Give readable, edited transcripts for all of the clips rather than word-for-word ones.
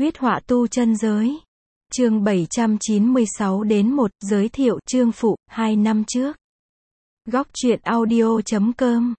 Huyết họa tu chân giới. Chương 796 đến 1, giới thiệu, chương phụ, 2 năm trước. Góc truyện audio.com.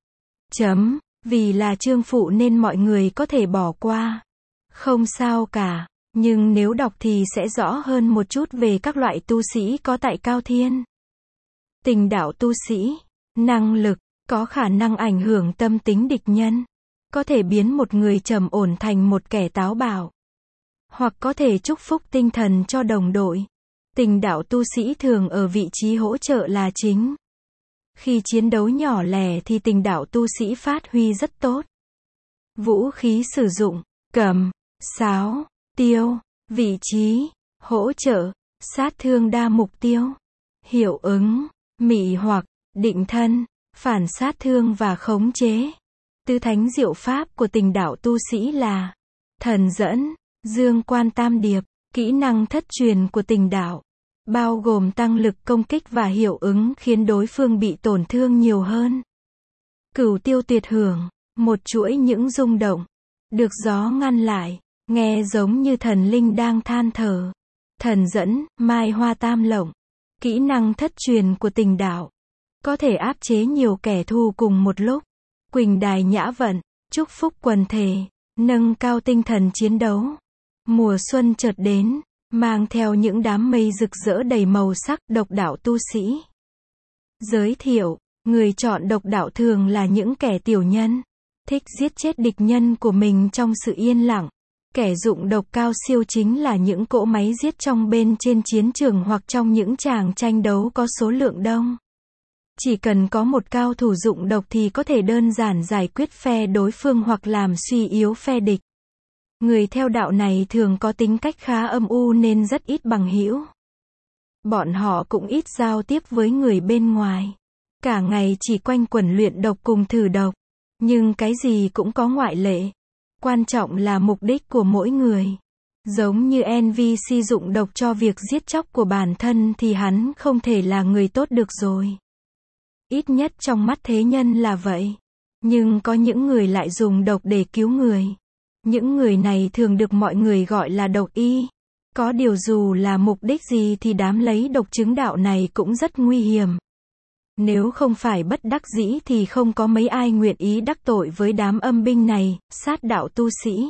Vì là chương phụ nên mọi người có thể bỏ qua. Không sao cả, nhưng nếu đọc thì sẽ rõ hơn một chút về các loại tu sĩ có tại Cao Thiên. Tình đạo tu sĩ, năng lực, có khả năng ảnh hưởng tâm tính địch nhân. Có thể biến một người trầm ổn thành một kẻ táo bạo. Hoặc có thể chúc phúc tinh thần cho đồng đội. Tình đạo tu sĩ thường ở vị trí hỗ trợ là chính. Khi chiến đấu nhỏ lẻ thì tình đạo tu sĩ phát huy rất tốt. Vũ khí sử dụng, cầm, sáo, tiêu, vị trí, hỗ trợ, sát thương đa mục tiêu, hiệu ứng, mị hoặc, định thân, phản sát thương và khống chế. Tứ thánh diệu pháp của tình đạo tu sĩ là thần dẫn, dương quan tam điệp, kỹ năng thất truyền của tình đạo, bao gồm tăng lực công kích và hiệu ứng khiến đối phương bị tổn thương nhiều hơn. Cửu tiêu tuyệt hưởng, một chuỗi những rung động, được gió ngăn lại, nghe giống như thần linh đang than thở. Thần dẫn, mai hoa tam lộng, kỹ năng thất truyền của tình đạo, có thể áp chế nhiều kẻ thù cùng một lúc. Quỳnh đài nhã vận, chúc phúc quần thể, nâng cao tinh thần chiến đấu. Mùa xuân chợt đến, mang theo những đám mây rực rỡ đầy màu sắc. Độc đạo tu sĩ. Giới thiệu, người chọn độc đạo thường là những kẻ tiểu nhân, thích giết chết địch nhân của mình trong sự yên lặng. Kẻ dụng độc cao siêu chính là những cỗ máy giết trong bên trên chiến trường hoặc trong những tràng tranh đấu có số lượng đông. Chỉ cần có một cao thủ dụng độc thì có thể đơn giản giải quyết phe đối phương hoặc làm suy yếu phe địch. Người theo đạo này thường có tính cách khá âm u nên rất ít bằng hữu. Bọn họ cũng ít giao tiếp với người bên ngoài. Cả ngày chỉ quanh quẩn luyện độc cùng thử độc. Nhưng cái gì cũng có ngoại lệ. Quan trọng là mục đích của mỗi người. Giống như NVC dụng độc cho việc giết chóc của bản thân thì hắn không thể là người tốt được rồi. Ít nhất trong mắt thế nhân là vậy. Nhưng có những người lại dùng độc để cứu người. Những người này thường được mọi người gọi là độc y. Có điều dù là mục đích gì thì đám lấy độc chứng đạo này cũng rất nguy hiểm. Nếu không phải bất đắc dĩ thì không có mấy ai nguyện ý đắc tội với đám âm binh này, sát đạo tu sĩ.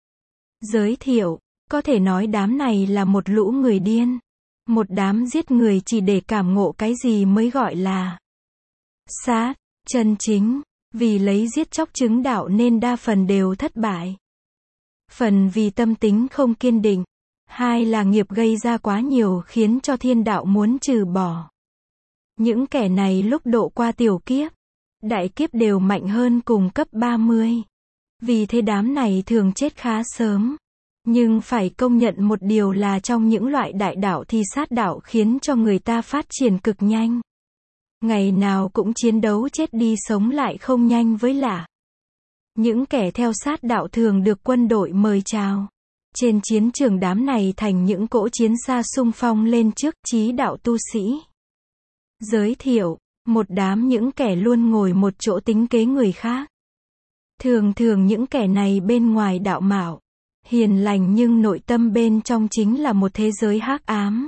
Giới thiệu, có thể nói đám này là một lũ người điên. Một đám giết người chỉ để cảm ngộ cái gì mới gọi là sát, chân chính. Vì lấy giết chóc chứng đạo nên đa phần đều thất bại. Phần vì tâm tính không kiên định. Hai là nghiệp gây ra quá nhiều khiến cho thiên đạo muốn trừ bỏ. Những kẻ này lúc độ qua tiểu kiếp, đại kiếp đều mạnh hơn cùng cấp 30. Vì thế đám này thường chết khá sớm. Nhưng phải công nhận một điều là trong những loại đại đạo thì sát đạo khiến cho người ta phát triển cực nhanh. Ngày nào cũng chiến đấu chết đi sống lại không nhanh với lạ. Những kẻ theo sát đạo thường được quân đội mời chào. Trên chiến trường đám này thành những cỗ chiến xa xung phong lên trước, chí đạo tu sĩ. Giới thiệu, một đám những kẻ luôn ngồi một chỗ tính kế người khác. Thường những kẻ này bên ngoài đạo mạo, hiền lành nhưng nội tâm bên trong chính là một thế giới hắc ám.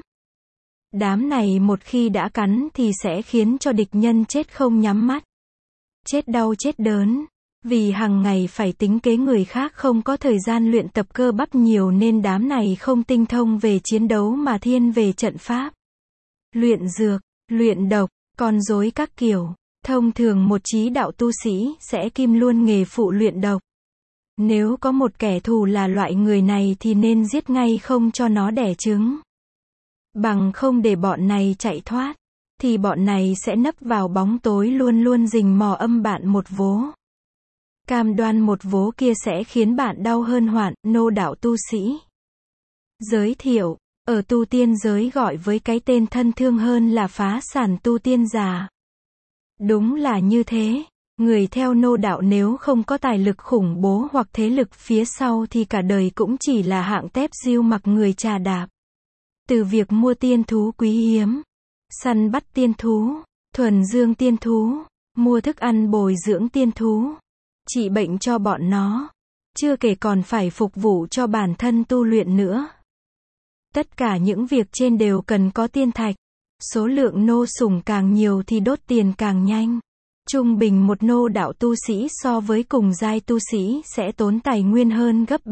Đám này một khi đã cắn thì sẽ khiến cho địch nhân chết không nhắm mắt. Chết đau chết đớn. Vì hàng ngày phải tính kế người khác không có thời gian luyện tập cơ bắp nhiều nên đám này không tinh thông về chiến đấu mà thiên về trận pháp. Luyện dược, luyện độc, con rối các kiểu. Thông thường một chí đạo tu sĩ sẽ kim luôn nghề phụ luyện độc. Nếu có một kẻ thù là loại người này thì nên giết ngay không cho nó đẻ trứng. Bằng không để bọn này chạy thoát, thì bọn này sẽ nấp vào bóng tối luôn rình mò âm bạn một vố. Cam đoan một vố kia sẽ khiến bạn đau hơn hoạn. Nô đạo tu sĩ. Giới thiệu, ở tu tiên giới gọi với cái tên thân thương hơn là phá sản tu tiên giả. Đúng là như thế. Người theo nô đạo nếu không có tài lực khủng bố hoặc thế lực phía sau thì cả đời cũng chỉ là hạng tép diêu mặc người trà đạp. Từ việc mua tiên thú quý hiếm, săn bắt tiên thú, thuần dương tiên thú, mua thức ăn bồi dưỡng tiên thú, trị bệnh cho bọn nó, chưa kể còn phải phục vụ cho bản thân tu luyện nữa. Tất cả những việc trên đều cần có tiên thạch. Số lượng nô sủng càng nhiều thì đốt tiền càng nhanh. Trung bình một nô đạo tu sĩ so với cùng giai tu sĩ sẽ tốn tài nguyên hơn gấp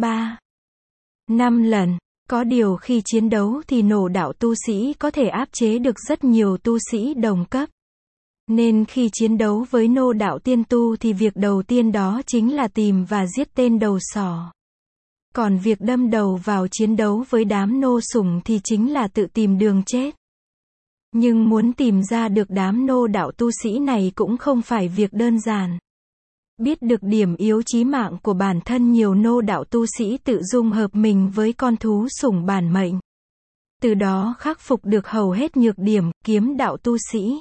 3-5 lần. Có điều khi chiến đấu thì nô đạo tu sĩ có thể áp chế được rất nhiều tu sĩ đồng cấp. Nên khi chiến đấu với nô đạo tiên tu thì việc đầu tiên đó chính là tìm và giết tên đầu sỏ. Còn việc đâm đầu vào chiến đấu với đám nô sủng thì chính là tự tìm đường chết. Nhưng muốn tìm ra được đám nô đạo tu sĩ này cũng không phải việc đơn giản. Biết được điểm yếu chí mạng của bản thân, nhiều nô đạo tu sĩ tự dung hợp mình với con thú sủng bản mệnh. Từ đó khắc phục được hầu hết nhược điểm kiếm đạo tu sĩ.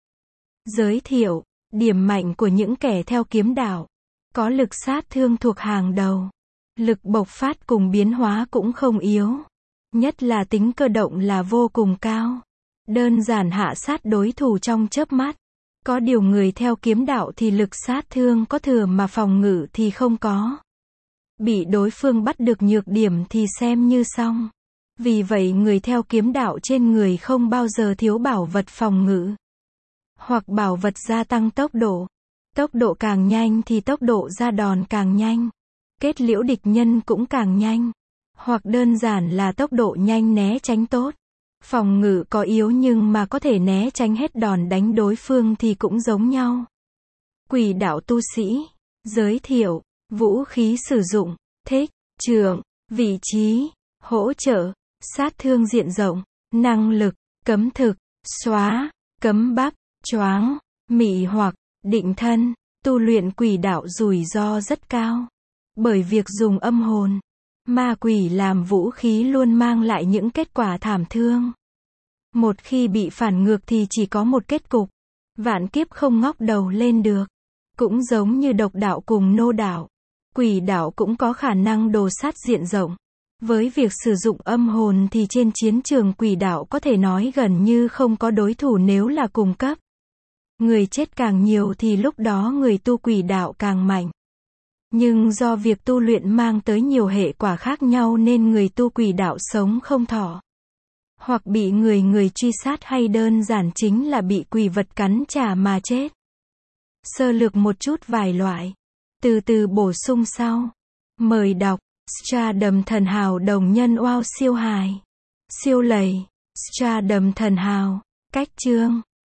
Giới thiệu, điểm mạnh của những kẻ theo kiếm đạo. Có lực sát thương thuộc hàng đầu. Lực bộc phát cùng biến hóa cũng không yếu. Nhất là tính cơ động là vô cùng cao. Đơn giản hạ sát đối thủ trong chớp mắt. Có điều người theo kiếm đạo thì lực sát thương có thừa mà phòng ngự thì không có. Bị đối phương bắt được nhược điểm thì xem như xong. Vì vậy người theo kiếm đạo trên người không bao giờ thiếu bảo vật phòng ngự. Hoặc bảo vật gia tăng tốc độ. Tốc độ càng nhanh thì tốc độ ra đòn càng nhanh. Kết liễu địch nhân cũng càng nhanh. Hoặc đơn giản là tốc độ nhanh né tránh tốt. Phòng ngự có yếu nhưng mà có thể né tránh hết đòn đánh đối phương thì cũng giống nhau. Quỷ đạo tu sĩ. Giới thiệu. Vũ khí sử dụng. Thích. Trường. Vị trí. Hỗ trợ. Sát thương diện rộng. Năng lực. Cấm thực. Xóa. Cấm bắp. Choáng. Mị hoặc. Định thân. Tu luyện quỷ đạo rủi ro rất cao. Bởi việc dùng âm hồn, ma quỷ làm vũ khí luôn mang lại những kết quả thảm thương. Một khi bị phản ngược thì chỉ có một kết cục. Vạn kiếp không ngóc đầu lên được. Cũng giống như độc đạo cùng nô đạo. Quỷ đạo cũng có khả năng đồ sát diện rộng. Với việc sử dụng âm hồn thì trên chiến trường quỷ đạo có thể nói gần như không có đối thủ nếu là cùng cấp. Người chết càng nhiều thì lúc đó người tu quỷ đạo càng mạnh. Nhưng do việc tu luyện mang tới nhiều hệ quả khác nhau nên người tu quỷ đạo sống không thọ. Hoặc bị người truy sát hay đơn giản chính là bị quỷ vật cắn trả mà chết. Sơ lược một chút vài loại. Từ từ bổ sung sau. Mời đọc. Stardom thần hào đồng nhân wow siêu hài. Siêu lầy. Stardom thần hào. Cách chương.